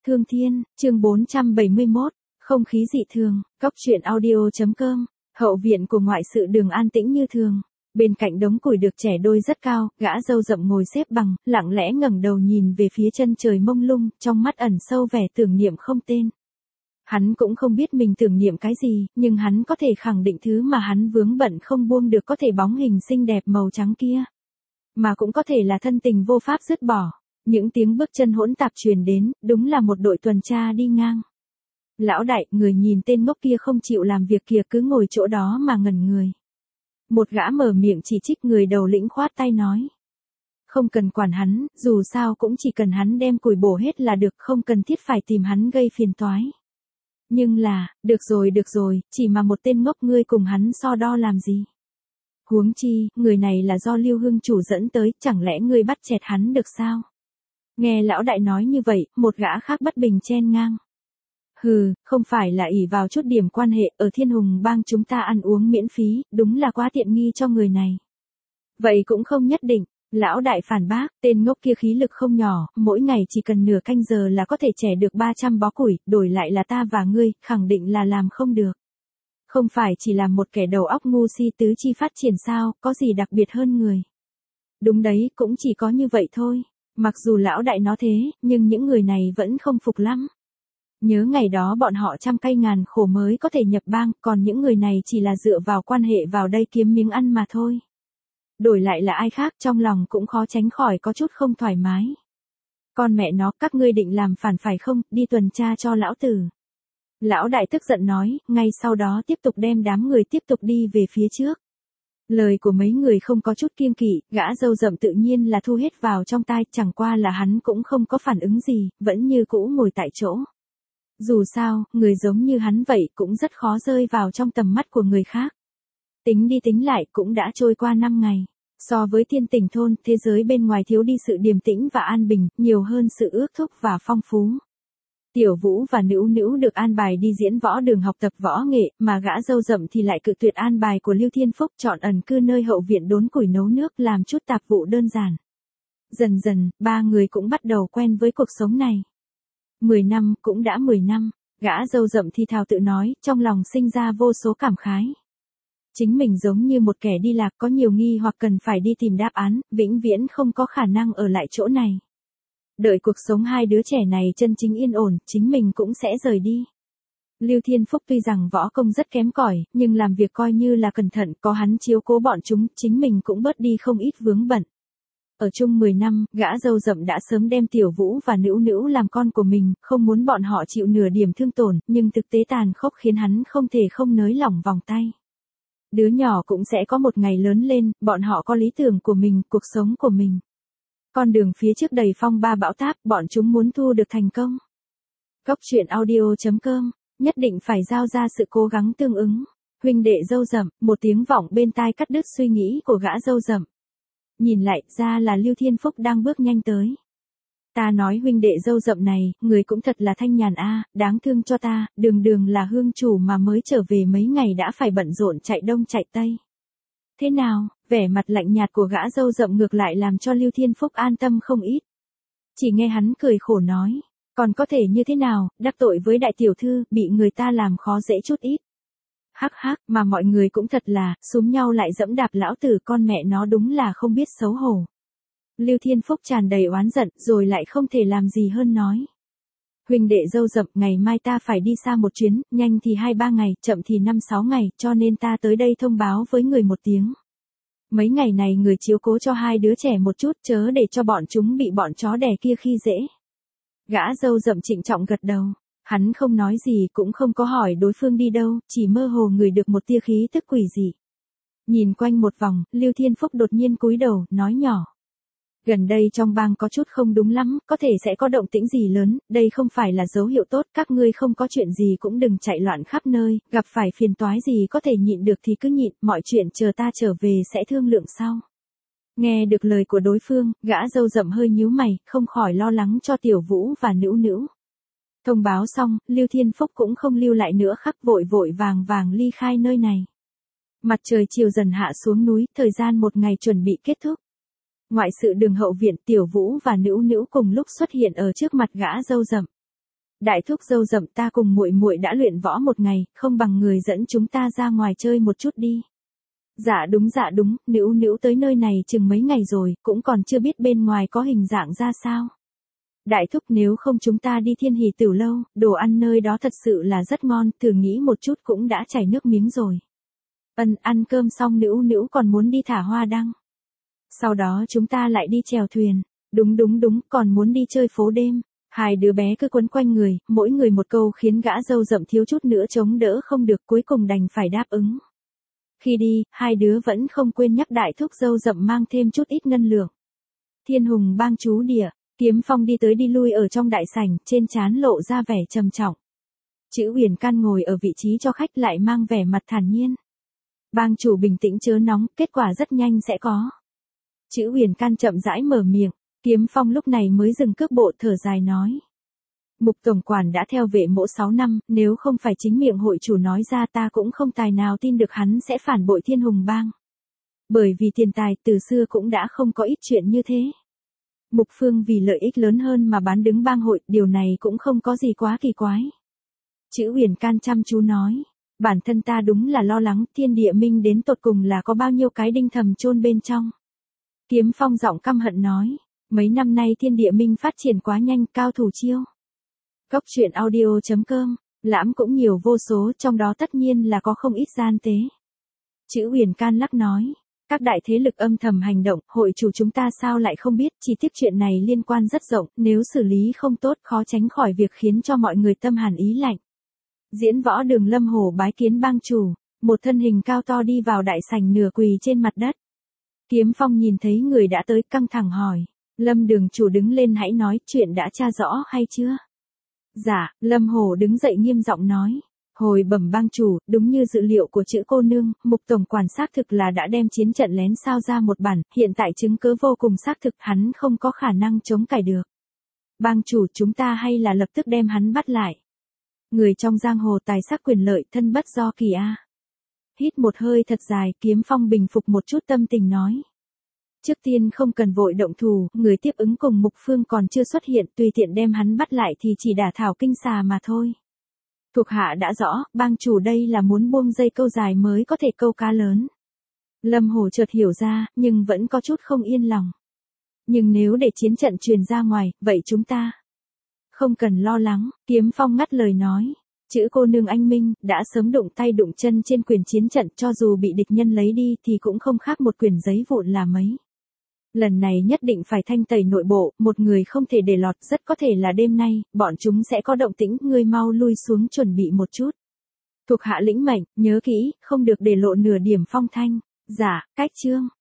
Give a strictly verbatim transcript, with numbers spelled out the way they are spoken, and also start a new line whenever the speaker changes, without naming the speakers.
Thương Thiên, chương bốn trăm bảy mươi mốt, không khí dị thường, cóc truyện audio.com, hậu viện của ngoại sự Đường an tĩnh như thường. Bên cạnh đống củi được trẻ đôi rất cao, gã râu rậm ngồi xếp bằng, lặng lẽ ngẩng đầu nhìn về phía chân trời mông lung, trong mắt ẩn sâu vẻ tưởng niệm không tên. Hắn cũng không biết mình tưởng niệm cái gì, nhưng hắn có thể khẳng định thứ mà hắn vướng bận không buông được có thể bóng hình xinh đẹp màu trắng kia. Mà cũng có thể là thân tình vô pháp dứt bỏ. Những tiếng bước chân hỗn tạp truyền đến, đúng là một đội tuần tra đi ngang. Lão đại, người nhìn tên ngốc kia không chịu làm việc kìa, cứ ngồi chỗ đó mà ngẩn người. Một gã mở miệng chỉ trích người đầu lĩnh khoát tay nói. Không cần quản hắn, dù sao cũng chỉ cần hắn đem củi bổ hết là được, không cần thiết phải tìm hắn gây phiền toái. Nhưng là, được rồi được rồi, chỉ mà một tên ngốc ngươi cùng hắn so đo làm gì? Huống chi, người này là do Lưu Hưng chủ dẫn tới, chẳng lẽ ngươi bắt chẹt hắn được sao? Nghe lão đại nói như vậy, một gã khác bất bình chen ngang. Hừ, không phải là ỷ vào chút điểm quan hệ, ở Thiên Hùng bang chúng ta ăn uống miễn phí, đúng là quá tiện nghi cho người này. Vậy cũng không nhất định, lão đại phản bác, tên ngốc kia khí lực không nhỏ, mỗi ngày chỉ cần nửa canh giờ là có thể chẻ được ba trăm bó củi, đổi lại là ta và ngươi, khẳng định là làm không được. Không phải chỉ là một kẻ đầu óc ngu si tứ chi phát triển sao, có gì đặc biệt hơn người. Đúng đấy, cũng chỉ có như vậy thôi. Mặc dù lão đại nói thế, nhưng những người này vẫn không phục lắm. Nhớ ngày đó bọn họ trăm cây ngàn khổ mới có thể nhập bang, còn những người này chỉ là dựa vào quan hệ vào đây kiếm miếng ăn mà thôi. Đổi lại là ai khác trong lòng cũng khó tránh khỏi có chút không thoải mái. Con mẹ nó, các ngươi định làm phản phải không, đi tuần tra cho lão tử. Lão đại tức giận nói, ngay sau đó tiếp tục đem đám người tiếp tục đi về phía trước. Lời của mấy người không có chút kiêng kỵ, gã râu rậm tự nhiên là thu hết vào trong tai, chẳng qua là hắn cũng không có phản ứng gì, vẫn như cũ ngồi tại chỗ. Dù sao, người giống như hắn vậy cũng rất khó rơi vào trong tầm mắt của người khác. Tính đi tính lại cũng đã trôi qua năm ngày. So với Thiên Tình thôn, thế giới bên ngoài thiếu đi sự điềm tĩnh và an bình, nhiều hơn sự ước thúc và phong phú. Tiểu Vũ và Nữu Nữu được an bài đi diễn võ đường học tập võ nghệ, mà gã râu rậm thì lại cự tuyệt an bài của Lưu Thiên Phúc, chọn ẩn cư nơi hậu viện đốn củi nấu nước, làm chút tạp vụ đơn giản. Dần dần, ba người cũng bắt đầu quen với cuộc sống này. Mười năm, cũng đã mười năm, gã râu rậm thì thào tự nói, trong lòng sinh ra vô số cảm khái. Chính mình giống như một kẻ đi lạc, có nhiều nghi hoặc cần phải đi tìm đáp án, vĩnh viễn không có khả năng ở lại chỗ này. Đợi cuộc sống hai đứa trẻ này chân chính yên ổn, chính mình cũng sẽ rời đi. Lưu Thiên Phúc tuy rằng võ công rất kém cỏi, nhưng làm việc coi như là cẩn thận, có hắn chiếu cố bọn chúng, chính mình cũng bớt đi không ít vướng bận. Ở chung mười năm, gã râu rậm đã sớm đem Tiểu Vũ và Nữu Nữu làm con của mình, không muốn bọn họ chịu nửa điểm thương tổn, nhưng thực tế tàn khốc khiến hắn không thể không nới lỏng vòng tay. Đứa nhỏ cũng sẽ có một ngày lớn lên, bọn họ có lý tưởng của mình, cuộc sống của mình. Con đường phía trước đầy phong ba bão táp, bọn chúng muốn thu được thành công. Cóc truyện audio.com, nhất định phải giao ra sự cố gắng tương ứng. Huynh đệ râu rậm, một tiếng vọng bên tai cắt đứt suy nghĩ của gã râu rậm. Nhìn lại, ra là Lưu Thiên Phúc đang bước nhanh tới. Ta nói huynh đệ râu rậm này, người cũng thật là thanh nhàn a, đáng thương cho ta, đường đường là hương chủ mà mới trở về mấy ngày đã phải bận rộn chạy đông chạy tây. Thế nào, vẻ mặt lạnh nhạt của gã râu rậm ngược lại làm cho Lưu Thiên Phúc an tâm không ít. Chỉ nghe hắn cười khổ nói, còn có thể như thế nào, đắc tội với đại tiểu thư, bị người ta làm khó dễ chút ít. Hắc hắc, mà mọi người cũng thật là, xúm nhau lại dẫm đạp lão tử, con mẹ nó đúng là không biết xấu hổ. Lưu Thiên Phúc tràn đầy oán giận, rồi lại không thể làm gì hơn nói. Huynh đệ râu rậm, ngày mai ta phải đi xa một chuyến, nhanh thì hai ba ngày, chậm thì năm sáu ngày, cho nên ta tới đây thông báo với người một tiếng. Mấy ngày này người chiếu cố cho hai đứa trẻ một chút, chớ để cho bọn chúng bị bọn chó đẻ kia khi dễ. Gã râu rậm trịnh trọng gật đầu. Hắn không nói gì cũng không có hỏi đối phương đi đâu, chỉ mơ hồ ngửi được một tia khí tức quỷ dị. Nhìn quanh một vòng, Lưu Thiên Phúc đột nhiên cúi đầu, nói nhỏ. Gần đây trong bang có chút không đúng lắm, có thể sẽ có động tĩnh gì lớn, đây không phải là dấu hiệu tốt, các ngươi không có chuyện gì cũng đừng chạy loạn khắp nơi, gặp phải phiền toái gì có thể nhịn được thì cứ nhịn, mọi chuyện chờ ta trở về sẽ thương lượng sau. Nghe được lời của đối phương, gã râu rậm hơi nhíu mày, không khỏi lo lắng cho Tiểu Vũ và Nữu Nữu. Thông báo xong, Lưu Thiên Phúc cũng không lưu lại nữa, khắc vội vội vàng vàng ly khai nơi này. Mặt trời chiều dần hạ xuống núi, thời gian một ngày chuẩn bị kết thúc. Ngoại sự Đường hậu viện, Tiểu Vũ và Nữu Nữu cùng lúc xuất hiện ở trước mặt gã râu rậm. Đại thúc râu rậm, ta cùng muội muội đã luyện võ một ngày, không bằng người dẫn chúng ta ra ngoài chơi một chút đi. Dạ đúng dạ đúng, Nữu Nữu tới nơi này chừng mấy ngày rồi, cũng còn chưa biết bên ngoài có hình dạng ra sao. Đại thúc, nếu không chúng ta đi Thiên Hỷ Tửu Lâu, đồ ăn nơi đó thật sự là rất ngon, thử nghĩ một chút cũng đã chảy nước miếng rồi. Ân, ăn cơm xong Nữu Nữu còn muốn đi thả hoa đăng. Sau đó chúng ta lại đi chèo thuyền. Đúng đúng đúng, còn muốn đi chơi phố đêm. Hai đứa bé cứ quấn quanh người, mỗi người một câu khiến gã râu rậm thiếu chút nữa chống đỡ không được, cuối cùng đành phải đáp ứng. Khi đi, hai đứa vẫn không quên nhắc đại thúc râu rậm mang thêm chút ít ngân lượng. Thiên Hùng Bang trú địa, Kiếm Phong đi tới đi lui ở trong đại sảnh, trên trán lộ ra vẻ trầm trọng. Chữ Huyền Can ngồi ở vị trí cho khách lại mang vẻ mặt thản nhiên. Bang chủ bình tĩnh chớ nóng, kết quả rất nhanh sẽ có. Chữ Huyền Can chậm rãi mở miệng, Kiếm Phong lúc này mới dừng cước bộ thở dài nói. Mục tổng quản đã theo vệ mỗ sáu năm, nếu không phải chính miệng hội chủ nói ra ta cũng không tài nào tin được hắn sẽ phản bội Thiên Hùng Bang. Bởi vì tiền tài từ xưa cũng đã không có ít chuyện như thế. Mục Phương vì lợi ích lớn hơn mà bán đứng bang hội, điều này cũng không có gì quá kỳ quái. Chữ Huyền Can chăm chú nói, bản thân ta đúng là lo lắng Thiên Địa Minh đến tột cùng là có bao nhiêu cái đinh thầm chôn bên trong. Kiếm Phong giọng căm hận nói, mấy năm nay Thiên Địa Minh phát triển quá nhanh, cao thủ chiêu. Cốc truyện audio chấm com, lãm cũng nhiều vô số, trong đó tất nhiên là có không ít gian tế. Chữ Huyền Can lắc nói, các đại thế lực âm thầm hành động, hội chủ chúng ta sao lại không biết, chi tiết chuyện này liên quan rất rộng, nếu xử lý không tốt khó tránh khỏi việc khiến cho mọi người tâm hàn ý lạnh. Diễn võ Đường Lâm Hổ bái kiến bang chủ, một thân hình cao to đi vào đại sảnh nửa quỳ trên mặt đất. Kiếm Phong nhìn thấy người đã tới căng thẳng hỏi, Lâm đường chủ đứng lên hãy nói chuyện đã tra rõ hay chưa? Dạ, Lâm Hổ đứng dậy nghiêm giọng nói. Hồi bẩm bang chủ, đúng như dự liệu của chữ cô nương, Mục tổng quản xác thực là đã đem chiến trận lén sao ra một bản, hiện tại chứng cứ vô cùng xác thực, hắn không có khả năng chống cải được. Bang chủ, chúng ta hay là lập tức đem hắn bắt lại. Người trong giang hồ tài sắc quyền lợi, thân bất do kỳ a. Hít một hơi thật dài, Kiếm Phong bình phục một chút tâm tình nói. Trước tiên không cần vội động thủ, người tiếp ứng cùng Mục Phương còn chưa xuất hiện, tùy tiện đem hắn bắt lại thì chỉ đả thảo kinh xà mà thôi. Thuộc hạ đã rõ, bang chủ đây là muốn buông dây câu dài mới có thể câu cá lớn. Lâm Hổ chợt hiểu ra, nhưng vẫn có chút không yên lòng. Nhưng nếu để chiến trận truyền ra ngoài, vậy chúng ta không cần lo lắng, Kiếm Phong ngắt lời nói. Chữ cô nương anh minh, đã sớm đụng tay đụng chân trên quyền chiến trận, cho dù bị địch nhân lấy đi thì cũng không khác một quyền giấy vụn là mấy. Lần này nhất định phải thanh tẩy nội bộ, một người không thể để lọt, rất có thể là đêm nay, bọn chúng sẽ có động tĩnh, ngươi mau lui xuống chuẩn bị một chút. Thuộc hạ lĩnh mệnh, nhớ kỹ, không được để lộ nửa điểm phong thanh. Dạ, cách chương.